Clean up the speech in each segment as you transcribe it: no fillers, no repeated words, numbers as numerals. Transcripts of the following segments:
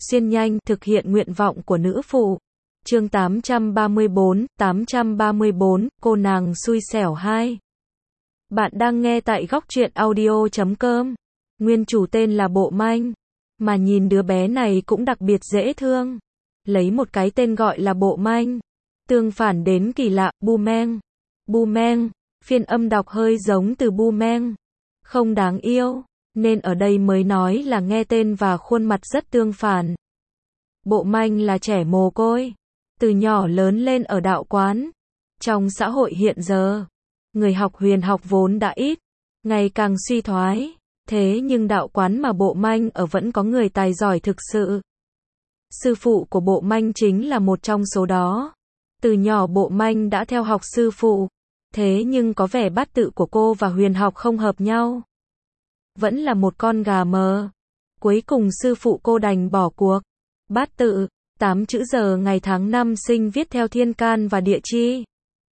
xuyên nhanh, thực hiện nguyện vọng của nữ phụ. Chương 834, cô nàng xui xẻo 2. Bạn đang nghe tại góc truyện audio.com. Nguyên chủ tên là Bộ Manh, mà nhìn đứa bé này cũng đặc biệt dễ thương. Lấy một cái tên gọi là Bộ Manh. Tương phản đến kỳ lạ, Boomerang. Boomerang, phiên âm đọc hơi giống từ Boomerang. Không đáng yêu, nên ở đây mới nói là nghe tên và khuôn mặt rất tương phản. Bộ Manh là trẻ mồ côi, từ nhỏ lớn lên ở đạo quán. Trong xã hội hiện giờ, người học huyền học vốn đã ít, ngày càng suy thoái. Thế nhưng đạo quán mà Bộ Manh ở vẫn có người tài giỏi thực sự. Sư phụ của Bộ Manh chính là một trong số đó. Từ nhỏ Bộ Manh đã theo học sư phụ. Thế nhưng có vẻ bát tự của cô và huyền học không hợp nhau. Vẫn là một con gà mờ. Cuối cùng sư phụ cô đành bỏ cuộc. Bát tự, 8 chữ giờ ngày tháng năm sinh viết theo thiên can và địa chi.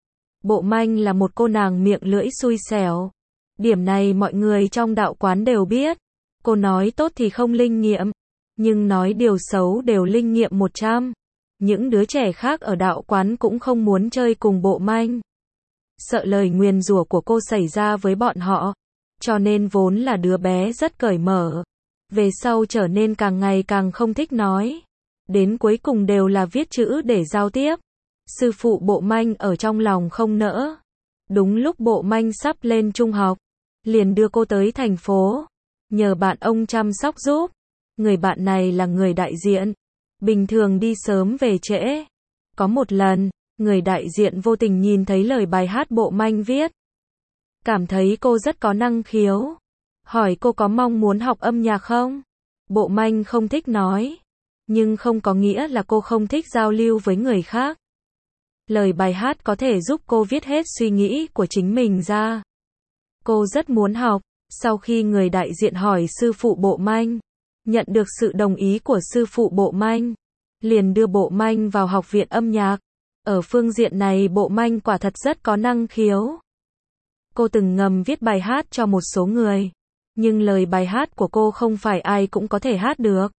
Bộ Manh là một cô nàng miệng lưỡi xui xẻo. Điểm này mọi người trong đạo quán đều biết. Cô nói tốt thì không linh nghiệm, nhưng nói điều xấu đều linh nghiệm 100. Những đứa trẻ khác ở đạo quán cũng không muốn chơi cùng Bộ Manh. Sợ lời nguyền rủa của cô xảy ra với bọn họ. Cho nên vốn là đứa bé rất cởi mở. Về sau trở nên càng ngày càng không thích nói. Đến cuối cùng đều là viết chữ để giao tiếp. Sư phụ Bộ Manh ở trong lòng không nỡ. Đúng lúc Bộ Manh sắp lên trung học, liền đưa cô tới thành phố, nhờ bạn ông chăm sóc giúp. Người bạn này là người đại diện, bình thường đi sớm về trễ. Có một lần, người đại diện vô tình nhìn thấy lời bài hát Bộ Manh viết. Cảm thấy cô rất có năng khiếu. Hỏi cô có mong muốn học âm nhạc không? Bộ Manh không thích nói. Nhưng không có nghĩa là cô không thích giao lưu với người khác. Lời bài hát có thể giúp cô viết hết suy nghĩ của chính mình ra. Cô rất muốn học. Sau khi người đại diện hỏi sư phụ Bộ Manh, nhận được sự đồng ý của sư phụ Bộ Manh, liền đưa Bộ Manh vào học viện âm nhạc. Ở phương diện này Bộ Manh quả thật rất có năng khiếu. Cô từng ngầm viết bài hát cho một số người, nhưng lời bài hát của cô không phải ai cũng có thể hát được.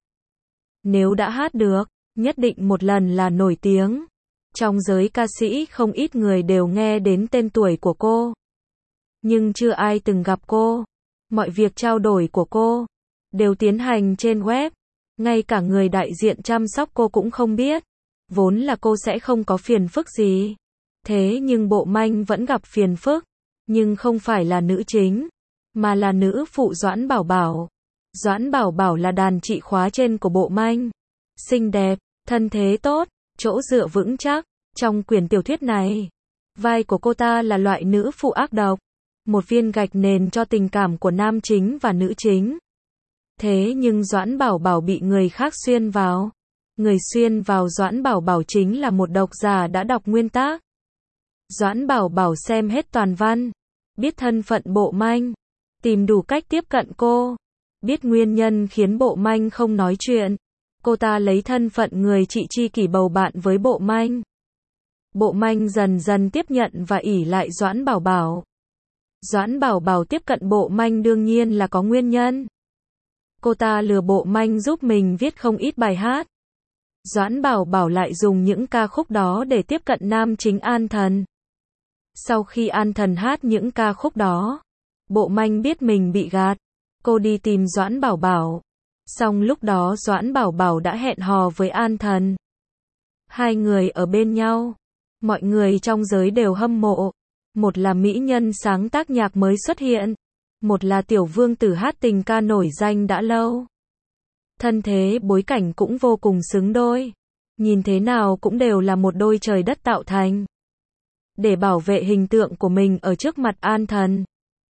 Nếu đã hát được, nhất định một lần là nổi tiếng. Trong giới ca sĩ không ít người đều nghe đến tên tuổi của cô. Nhưng chưa ai từng gặp cô. Mọi việc trao đổi của cô đều tiến hành trên web. Ngay cả người đại diện chăm sóc cô cũng không biết. Vốn là cô sẽ không có phiền phức gì. Thế nhưng Bộ Manh vẫn gặp phiền phức. Nhưng không phải là nữ chính, mà là nữ phụ Doãn Bảo Bảo. Doãn Bảo Bảo là đàn chị khóa trên của Bộ Manh. Xinh đẹp, thân thế tốt, chỗ dựa vững chắc. Trong quyển tiểu thuyết này, vai của cô ta là loại nữ phụ ác độc. Một viên gạch nền cho tình cảm của nam chính và nữ chính. Thế nhưng Doãn Bảo Bảo bị người khác xuyên vào. Người xuyên vào Doãn Bảo Bảo chính là một độc giả đã đọc nguyên tác. Doãn Bảo Bảo xem hết toàn văn, biết thân phận Bộ Manh, tìm đủ cách tiếp cận cô. Biết nguyên nhân khiến Bộ Manh không nói chuyện, cô ta lấy thân phận người chị tri kỷ bầu bạn với Bộ Manh. Bộ Manh dần dần tiếp nhận và ỷ lại Doãn Bảo Bảo. Doãn Bảo Bảo tiếp cận Bộ Manh đương nhiên là có nguyên nhân. Cô ta lừa Bộ Manh giúp mình viết không ít bài hát. Doãn Bảo Bảo lại dùng những ca khúc đó để tiếp cận nam chính An Thần. Sau khi An Thần hát những ca khúc đó, Bộ Manh biết mình bị gạt. Cô đi tìm Doãn Bảo Bảo. Xong lúc đó Doãn Bảo Bảo đã hẹn hò với An Thần. Hai người ở bên nhau. Mọi người trong giới đều hâm mộ. Một là mỹ nhân sáng tác nhạc mới xuất hiện. Một là tiểu vương tử hát tình ca nổi danh đã lâu. Thân thế bối cảnh cũng vô cùng xứng đôi. Nhìn thế nào cũng đều là một đôi trời đất tạo thành. Để bảo vệ hình tượng của mình ở trước mặt An Thần,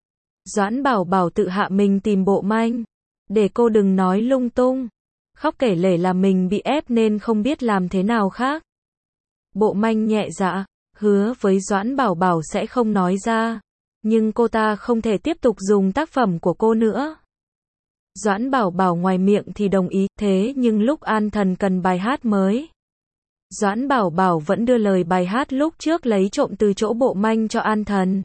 Doãn Bảo Bảo tự hạ mình tìm Bộ Manh, để cô đừng nói lung tung. Khóc kể lể là mình bị ép nên không biết làm thế nào khác. Bộ Manh nhẹ dạ, hứa với Doãn Bảo Bảo sẽ không nói ra. Nhưng cô ta không thể tiếp tục dùng tác phẩm của cô nữa. Doãn Bảo Bảo ngoài miệng thì đồng ý, thế nhưng lúc An Thần cần bài hát mới, Doãn Bảo Bảo vẫn đưa lời bài hát lúc trước lấy trộm từ chỗ Bộ Manh cho An Thần.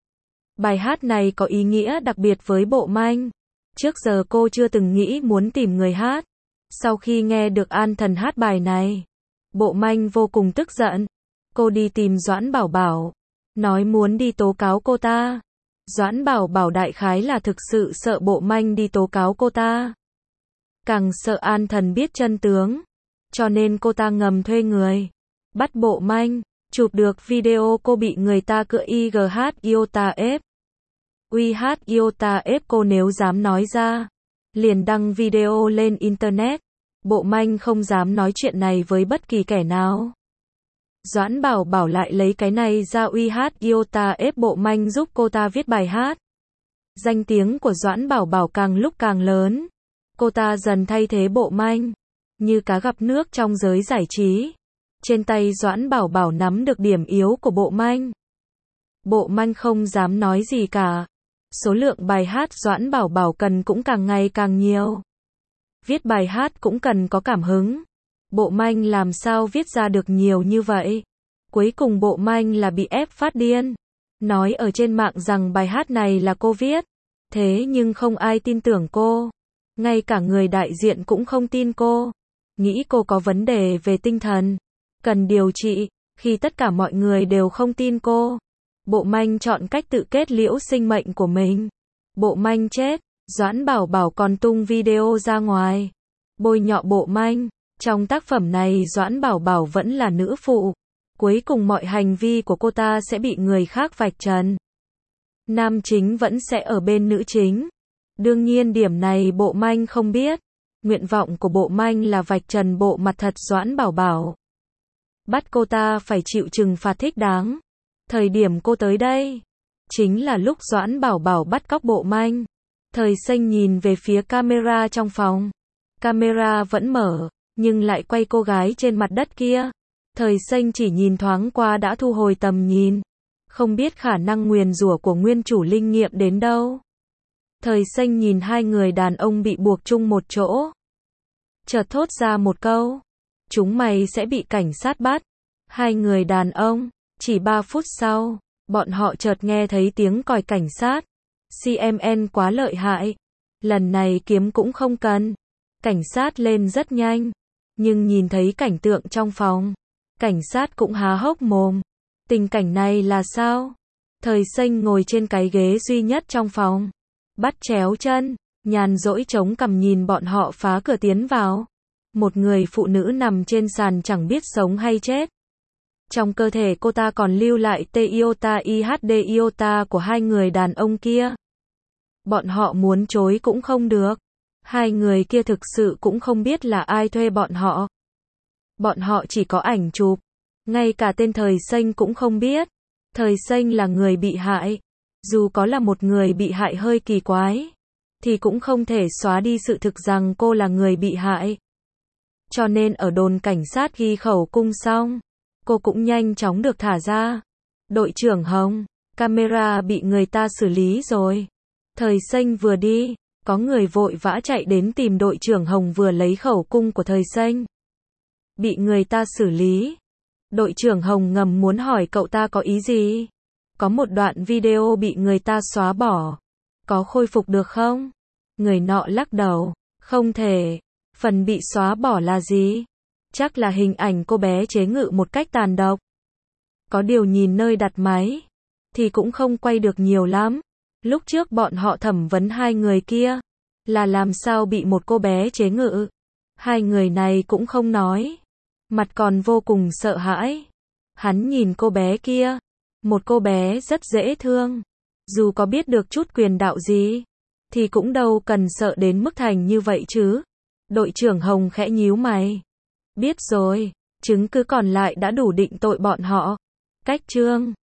Bài hát này có ý nghĩa đặc biệt với Bộ Manh. Trước giờ cô chưa từng nghĩ muốn tìm người hát. Sau khi nghe được An Thần hát bài này, Bộ Manh vô cùng tức giận. Cô đi tìm Doãn Bảo Bảo, nói muốn đi tố cáo cô ta. Doãn Bảo Bảo đại khái là thực sự sợ Bộ Manh đi tố cáo cô ta. Càng sợ An Thần biết chân tướng, cho nên cô ta ngầm thuê người bắt Bộ Manh, chụp được video cô bị người ta cựa IGH Iota ép. UIH Iota ép cô nếu dám nói ra, liền đăng video lên internet. Bộ Manh không dám nói chuyện này với bất kỳ kẻ nào. Doãn Bảo Bảo lại lấy cái này ra UIH Iota ép Bộ Manh giúp cô ta viết bài hát. Danh tiếng của Doãn Bảo Bảo càng lúc càng lớn. Cô ta dần thay thế Bộ Manh như cá gặp nước trong giới giải trí. Trên tay Doãn Bảo Bảo nắm được điểm yếu của Bộ Manh. Bộ Manh không dám nói gì cả. Số lượng bài hát Doãn Bảo Bảo cần cũng càng ngày càng nhiều. Viết bài hát cũng cần có cảm hứng. Bộ Manh làm sao viết ra được nhiều như vậy? Cuối cùng Bộ Manh là bị ép phát điên. Nói ở trên mạng rằng bài hát này là cô viết. Thế nhưng không ai tin tưởng cô. Ngay cả người đại diện cũng không tin cô. Nghĩ cô có vấn đề về tinh thần, cần điều trị. Khi tất cả mọi người đều không tin cô, Bộ Manh chọn cách tự kết liễu sinh mệnh của mình. Bộ Manh chết, Doãn Bảo Bảo còn tung video ra ngoài, bôi nhọ Bộ Manh. Trong tác phẩm này Doãn Bảo Bảo vẫn là nữ phụ. Cuối cùng mọi hành vi của cô ta sẽ bị người khác vạch trần. Nam chính vẫn sẽ ở bên nữ chính. Đương nhiên điểm này Bộ Manh không biết. Nguyện vọng của Bộ Manh là vạch trần bộ mặt thật Doãn Bảo Bảo. Bắt cô ta phải chịu trừng phạt thích đáng. Thời điểm cô tới đây, chính là lúc Doãn Bảo Bảo bắt cóc Bộ Manh. Thời Xanh nhìn về phía camera trong phòng. Camera vẫn mở, nhưng lại quay cô gái trên mặt đất kia. Thời Xanh chỉ nhìn thoáng qua đã thu hồi tầm nhìn. Không biết khả năng nguyền rủa của nguyên chủ linh nghiệm đến đâu. Thời Xanh nhìn hai người đàn ông bị buộc chung một chỗ. Chợt thốt ra một câu. Chúng mày sẽ bị cảnh sát bắt. Hai người đàn ông. Chỉ 3 phút sau, bọn họ chợt nghe thấy tiếng còi cảnh sát. CMN quá lợi hại. Lần này kiếm cũng không cần. Cảnh sát lên rất nhanh. Nhưng nhìn thấy cảnh tượng trong phòng, cảnh sát cũng há hốc mồm. Tình cảnh này là sao? Thời Xanh ngồi trên cái ghế duy nhất trong phòng, bắt chéo chân, nhàn rỗi chống cằm nhìn bọn họ phá cửa tiến vào. Một người phụ nữ nằm trên sàn chẳng biết sống hay chết. Trong cơ thể cô ta còn lưu lại T-iota IHD iota của hai người đàn ông kia. Bọn họ muốn chối cũng không được. Hai người kia thực sự cũng không biết là ai thuê bọn họ. Bọn họ chỉ có ảnh chụp. Ngay cả tên Thời Xanh cũng không biết. Thời Xanh là người bị hại. Dù có là một người bị hại hơi kỳ quái, thì cũng không thể xóa đi sự thực rằng cô là người bị hại. Cho nên ở đồn cảnh sát ghi khẩu cung xong, cô cũng nhanh chóng được thả ra. Đội trưởng Hồng, camera bị người ta xử lý rồi. Thời Xanh vừa đi, có người vội vã chạy đến tìm đội trưởng Hồng vừa lấy khẩu cung của Thời Xanh. Bị người ta xử lý. Đội trưởng Hồng ngầm muốn hỏi cậu ta có ý gì. Có một đoạn video bị người ta xóa bỏ. Có khôi phục được không? Người nọ lắc đầu. Không thể. Phần bị xóa bỏ là gì? Chắc là hình ảnh cô bé chế ngự một cách tàn độc. Có điều nhìn nơi đặt máy, thì cũng không quay được nhiều lắm. Lúc trước bọn họ thẩm vấn hai người kia, là làm sao bị một cô bé chế ngự. Hai người này cũng không nói. Mặt còn vô cùng sợ hãi. Hắn nhìn cô bé kia. Một cô bé rất dễ thương. Dù có biết được chút quyền đạo gì, thì cũng đâu cần sợ đến mức thành như vậy chứ. Đội trưởng Hồng khẽ nhíu mày. Biết rồi, chứng cứ còn lại đã đủ định tội bọn họ. Cách chương